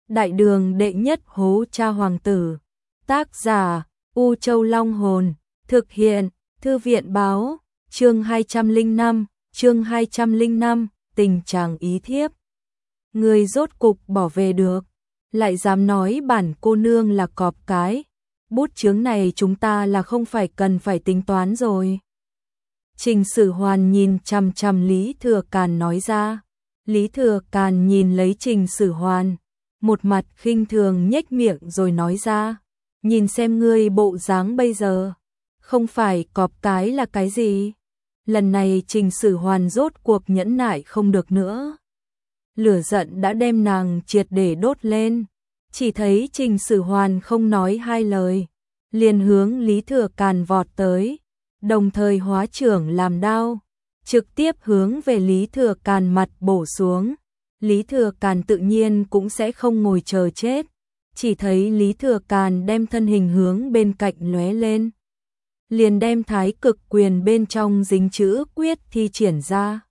Đại đường đệ nhất hố cha hoàng tử. Tác giả U Châu Long Hồn. Thực hiện Thư viện báo. Chương 205, tình trạng ý thiếp. Người rốt cục bỏ về được, lại dám nói bản cô nương là cọp cái. Bút chướng này chúng ta là không phải cần phải tính toán rồi. Trình Sử Hoàn nhìn chằm chằm Lý Thừa Càn nói ra. Lý Thừa Càn nhìn lấy Trình Sử Hoàn, một mặt khinh thường nhếch miệng rồi nói ra, nhìn xem ngươi bộ dáng bây giờ, không phải cọp cái là cái gì? Lần này Trình Sử Hoàn rốt cuộc nhẫn nại không được nữa. Lửa giận đã đem nàng triệt để đốt lên, chỉ thấy Trình Sử Hoàn không nói hai lời, liền hướng Lý Thừa Càn vọt tới, đồng thời hóa trưởng làm đao, trực tiếp hướng về Lý Thừa Càn mặt bổ xuống. Lý Thừa Càn tự nhiên cũng sẽ không ngồi chờ chết, chỉ thấy Lý Thừa Càn đem thân hình hướng bên cạnh lóe lên, liền đem Thái Cực Quyền bên trong dính chữ quyết thi triển ra.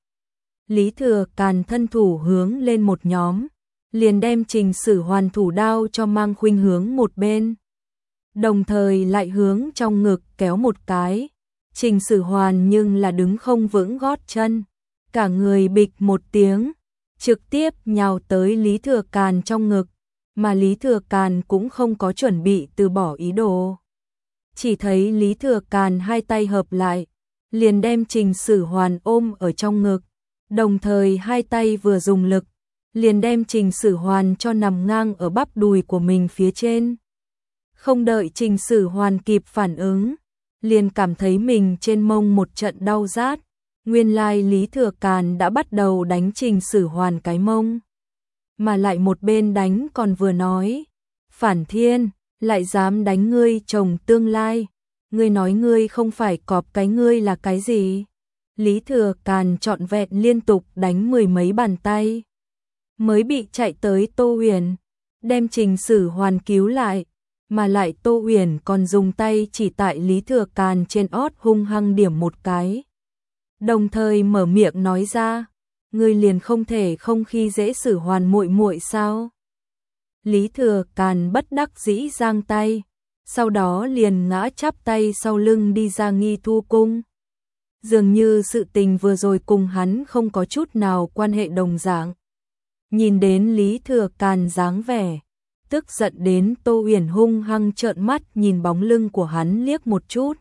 Lý Thừa Càn thân thủ hướng lên một nhóm, liền đem Trình Sử Hoàn thủ đao cho mang khuynh hướng một bên, đồng thời lại hướng trong ngực kéo một cái. Trình Sử Hoàn nhưng là đứng không vững gót chân, cả người bịch một tiếng, trực tiếp nhào tới Lý Thừa Càn trong ngực, mà Lý Thừa Càn cũng không có chuẩn bị từ bỏ ý đồ. Chỉ thấy Lý Thừa Càn hai tay hợp lại, liền đem Trình Sử Hoàn ôm ở trong ngực, đồng thời hai tay vừa dùng lực, liền đem Trình Sử Hoàn cho nằm ngang ở bắp đùi của mình phía trên. Không đợi Trình Sử Hoàn kịp phản ứng, liền cảm thấy mình trên mông một trận đau rát. Nguyên lai Lý Thừa Càn đã bắt đầu đánh Trình Sử Hoàn cái mông, mà lại một bên đánh còn vừa nói, phản thiên, lại dám đánh ngươi chồng tương lai, ngươi nói ngươi không phải cọp cái ngươi là cái gì? Lý Thừa Càn trọn vẹn liên tục đánh mười mấy bàn tay, mới bị chạy tới Tô Huyền, đem Trình Sử Hoàn cứu lại, mà lại Tô Huyền còn dùng tay chỉ tại Lý Thừa Càn trên ót hung hăng điểm một cái. Đồng thời mở miệng nói ra, ngươi liền không thể không khi dễ Sử Hoàn muội muội sao? Lý Thừa Càn bất đắc dĩ giang tay, sau đó liền ngã chắp tay sau lưng đi ra Nghi Thu cung. Dường như sự tình vừa rồi cùng hắn không có chút nào quan hệ đồng dạng. Nhìn đến Lý Thừa Càn dáng vẻ, tức giận đến Tô Huyền hung hăng trợn mắt nhìn bóng lưng của hắn liếc một chút.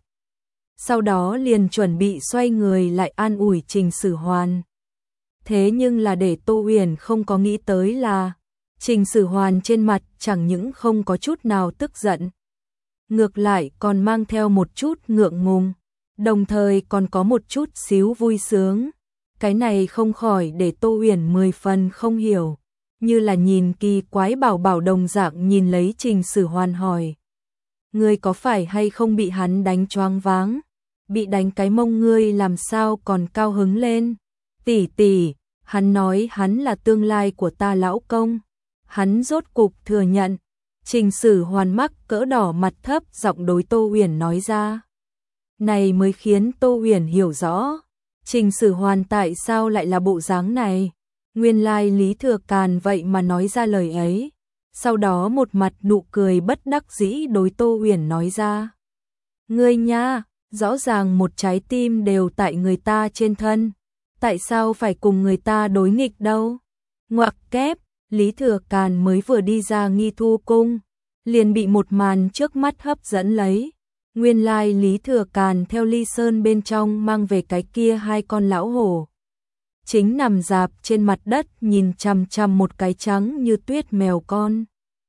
Sau đó liền chuẩn bị xoay người lại an ủi Trình Sử Hoàn. Thế nhưng là để Tô Huyền không có nghĩ tới là, Trình Sử Hoàn trên mặt chẳng những không có chút nào tức giận, ngược lại còn mang theo một chút ngượng ngùng, đồng thời còn có một chút xíu vui sướng. Cái này không khỏi để Tô Huyền 10 phần không hiểu, như là nhìn kỳ quái bảo bảo đồng dạng nhìn lấy Trình Sử Hoàn hỏi. Ngươi có phải hay không bị hắn đánh choáng váng? Bị đánh cái mông ngươi làm sao còn cao hứng lên? Tỷ tỷ, hắn nói hắn là tương lai của ta lão công. Hắn rốt cục thừa nhận. Trình Sử Hoàn mắc cỡ đỏ mặt thấp giọng đối Tô Huyền nói ra. Này mới khiến Tô Huyền hiểu rõ, Trình Sử Hoàn tại sao lại là bộ dáng này. Nguyên lai Lý Thừa Càn vậy mà nói ra lời ấy. Sau đó một mặt nụ cười bất đắc dĩ đối Tô Huyền nói ra. Ngươi nha, rõ ràng một trái tim đều tại người ta trên thân, tại sao phải cùng người ta đối nghịch đâu? Ngoặc kép, Lý Thừa Càn mới vừa đi ra Nghi Thu cung, liền bị một màn trước mắt hấp dẫn lấy. Nguyên lai Lý Thừa Càn theo Ly Sơn bên trong mang về cái kia hai con lão hổ, chính nằm rạp trên mặt đất nhìn chằm chằm một cái trắng như tuyết mèo con.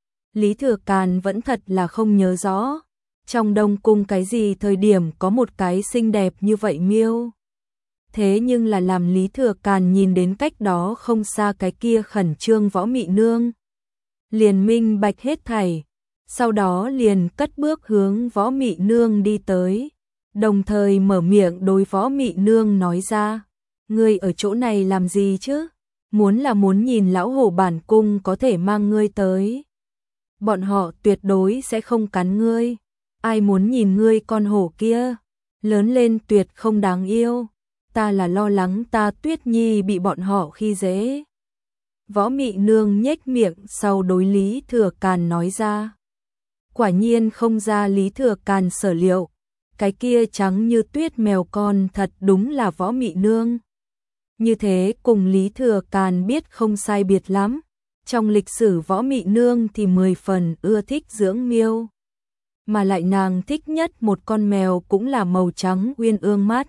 Lý Thừa Càn vẫn thật là không nhớ rõ, trong Đông cung cái gì thời điểm có một cái xinh đẹp như vậy miêu. Thế nhưng là làm Lý Thừa Càn nhìn đến cách đó không xa cái kia khẩn trương Võ Mị Nương, liền minh bạch hết thảy, sau đó liền cất bước hướng Võ Mị Nương đi tới, đồng thời mở miệng đối Võ Mị Nương nói ra, ngươi ở chỗ này làm gì chứ? Muốn là muốn nhìn lão hổ bản cung có thể mang ngươi tới. Bọn họ tuyệt đối sẽ không cắn ngươi. Ai muốn nhìn ngươi con hổ kia, lớn lên tuyệt không đáng yêu. Ta là lo lắng ta Tuyết Nhi bị bọn họ khi dễ. Võ Mị Nương nhếch miệng sau đối Lý Thừa Càn nói ra. Quả nhiên không ra Lý Thừa Càn sở liệu, cái kia trắng như tuyết mèo con thật đúng là Võ Mị Nương. Như thế cùng Lý Thừa Càn biết không sai biệt lắm. Trong lịch sử Võ Mị Nương thì 10 phần ưa thích dưỡng miêu. Mà lại nàng thích nhất một con mèo cũng là màu trắng uyên ương mắt.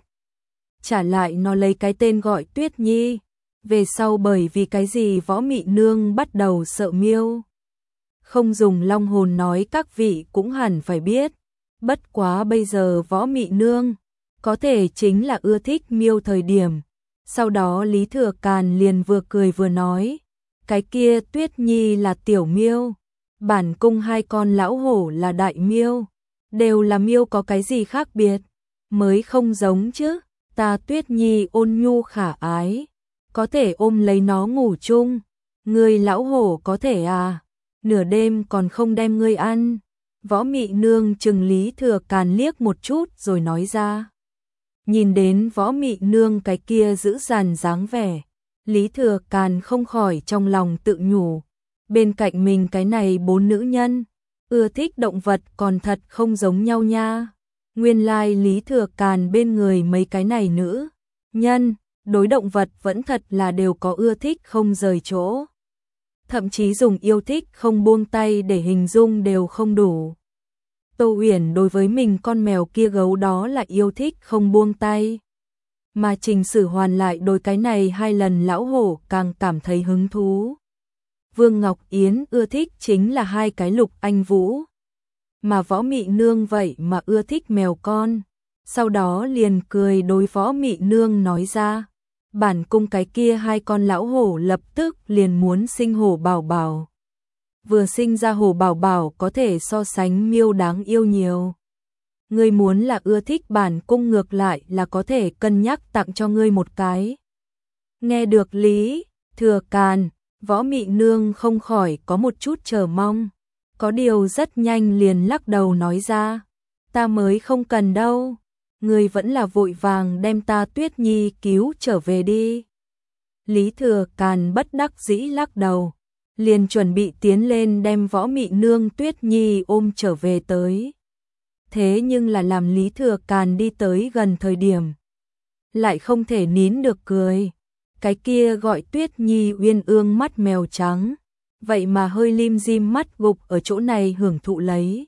Trả lại nó lấy cái tên gọi Tuyết Nhi. Về sau bởi vì cái gì Võ Mị Nương bắt đầu sợ miêu. Không dùng long hồn nói các vị cũng hẳn phải biết. Bất quá bây giờ Võ Mị Nương có thể chính là ưa thích miêu thời điểm. Sau đó Lý Thừa Càn liền vừa cười vừa nói. Cái kia Tuyết Nhi là tiểu miêu. Bản cung hai con lão hổ là đại miêu. Đều là miêu có cái gì khác biệt. Mới không giống chứ. Ta Tuyết Nhi ôn nhu khả ái. Có thể ôm lấy nó ngủ chung. Ngươi lão hổ có thể à? Nửa đêm còn không đem ngươi ăn. Võ Mị Nương chừng Lý Thừa Càn liếc một chút rồi nói ra. Nhìn đến Võ Mị Nương cái kia giữ dằn dáng vẻ, Lý Thừa Càn không khỏi trong lòng tự nhủ. Bên cạnh mình cái này 4 nữ nhân, ưa thích động vật còn thật không giống nhau nha. Nguyên lai Lý Thừa Càn bên người mấy cái này nữ nhân, đối động vật vẫn thật là đều có ưa thích không rời chỗ. Thậm chí dùng yêu thích không buông tay để hình dung đều không đủ. Tô Uyển đối với mình con mèo kia gấu đó là yêu thích không buông tay. Mà Trình Sử Hoàn lại đối cái này 2 lần lão hổ càng cảm thấy hứng thú. Vương Ngọc Yến ưa thích chính là 2 cái Lục Anh Vũ. Mà Võ Mị Nương vậy mà ưa thích mèo con. Sau đó liền cười đối Võ Mị Nương nói ra. Bản cung cái kia 2 con lão hổ lập tức liền muốn sinh hổ bảo bảo. Vừa sinh ra hổ bảo bảo có thể so sánh miêu đáng yêu nhiều. Ngươi muốn là ưa thích bản cung ngược lại là có thể cân nhắc tặng cho ngươi một cái. Nghe được Lý Thừa Càn, Võ Mị Nương không khỏi có một chút chờ mong. Có điều rất nhanh liền lắc đầu nói ra. Ta mới không cần đâu. Ngươi vẫn là vội vàng đem ta Tuyết Nhi cứu trở về đi. Lý Thừa Càn bất đắc dĩ lắc đầu. Liền chuẩn bị tiến lên đem Võ Mị Nương Tuyết Nhi ôm trở về tới. Thế nhưng là làm Lý Thừa Càn đi tới gần thời điểm. Lại không thể nín được cười. Cái kia gọi Tuyết Nhi uyên ương mắt mèo trắng. Vậy mà hơi lim dim mắt gục ở chỗ này hưởng thụ lấy.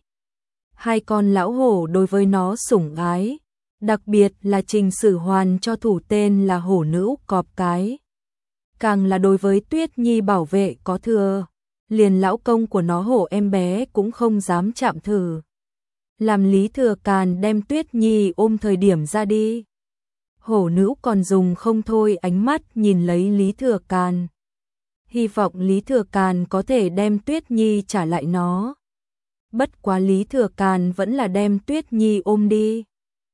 2 con lão hổ đối với nó sủng ái. Đặc biệt là Trình Sử Hoàn cho thủ tên là hổ nữ cọp cái. Càng là đối với Tuyết Nhi bảo vệ có thừa. Liền lão công của nó hổ em bé cũng không dám chạm thử. Làm Lý Thừa Càn đem Tuyết Nhi ôm thời điểm ra đi. Hổ nữ còn dùng không thôi ánh mắt nhìn lấy Lý Thừa Càn. Hy vọng Lý Thừa Càn có thể đem Tuyết Nhi trả lại nó. Bất quá Lý Thừa Càn vẫn là đem Tuyết Nhi ôm đi.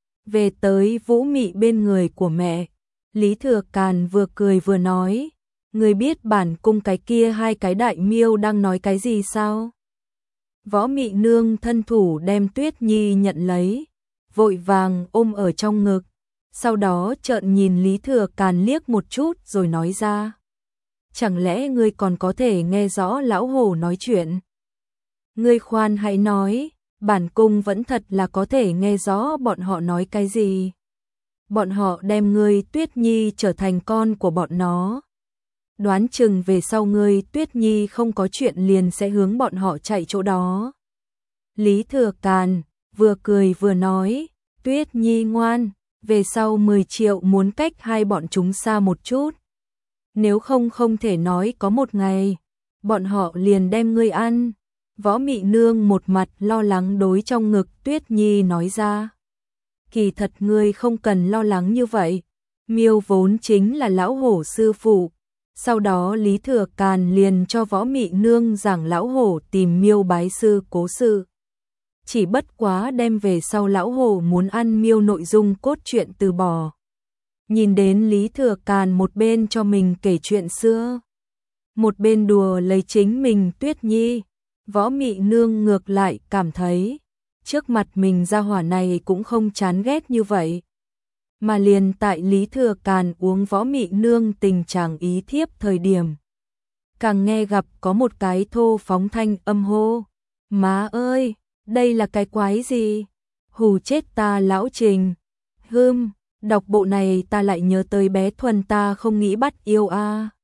Về tới Vũ Mị bên người của mẹ, Lý Thừa Càn vừa cười vừa nói. Người biết bản cung cái kia 2 cái đại miêu đang nói cái gì sao? Võ Mị Nương thân thủ đem Tuyết Nhi nhận lấy, vội vàng ôm ở trong ngực. Sau đó trợn nhìn Lý Thừa Càn liếc một chút rồi nói ra. Chẳng lẽ ngươi còn có thể nghe rõ lão hổ nói chuyện? Ngươi khoan hãy nói, bản cung vẫn thật là có thể nghe rõ bọn họ nói cái gì. Bọn họ đem ngươi Tuyết Nhi trở thành con của bọn nó. Đoán chừng về sau ngươi Tuyết Nhi không có chuyện liền sẽ hướng bọn họ chạy chỗ đó. Lý Thừa Càn vừa cười vừa nói, Tuyết Nhi ngoan, về sau 10 triệu muốn cách hai bọn chúng xa một chút. Nếu không không thể nói có một ngày, bọn họ liền đem ngươi ăn. Võ Mị Nương một mặt lo lắng đối trong ngực Tuyết Nhi nói ra. Kỳ thật ngươi không cần lo lắng như vậy. Miêu vốn chính là lão hổ sư phụ. Sau đó Lý Thừa Càn liền cho Võ Mị Nương giảng lão hổ tìm miêu bái sư cố sự. Chỉ bất quá đem về sau lão hổ muốn ăn miêu nội dung cốt truyện từ bỏ. Nhìn đến Lý Thừa Càn một bên cho mình kể chuyện xưa, một bên đùa lấy chính mình Tuyết Nhi, Võ Mị Nương ngược lại cảm thấy trước mặt mình gia hỏa này cũng không chán ghét như vậy. Mà liền tại Lý Thừa Càn uống Võ Mị Nương tình trạng ý thiếp thời điểm, càng nghe gặp có một cái thô phóng thanh âm hô. Má ơi, đây là cái quái gì? Hù chết ta lão Trình. Đọc bộ này ta lại nhớ tới bé Thuần ta không nghĩ bắt yêu a.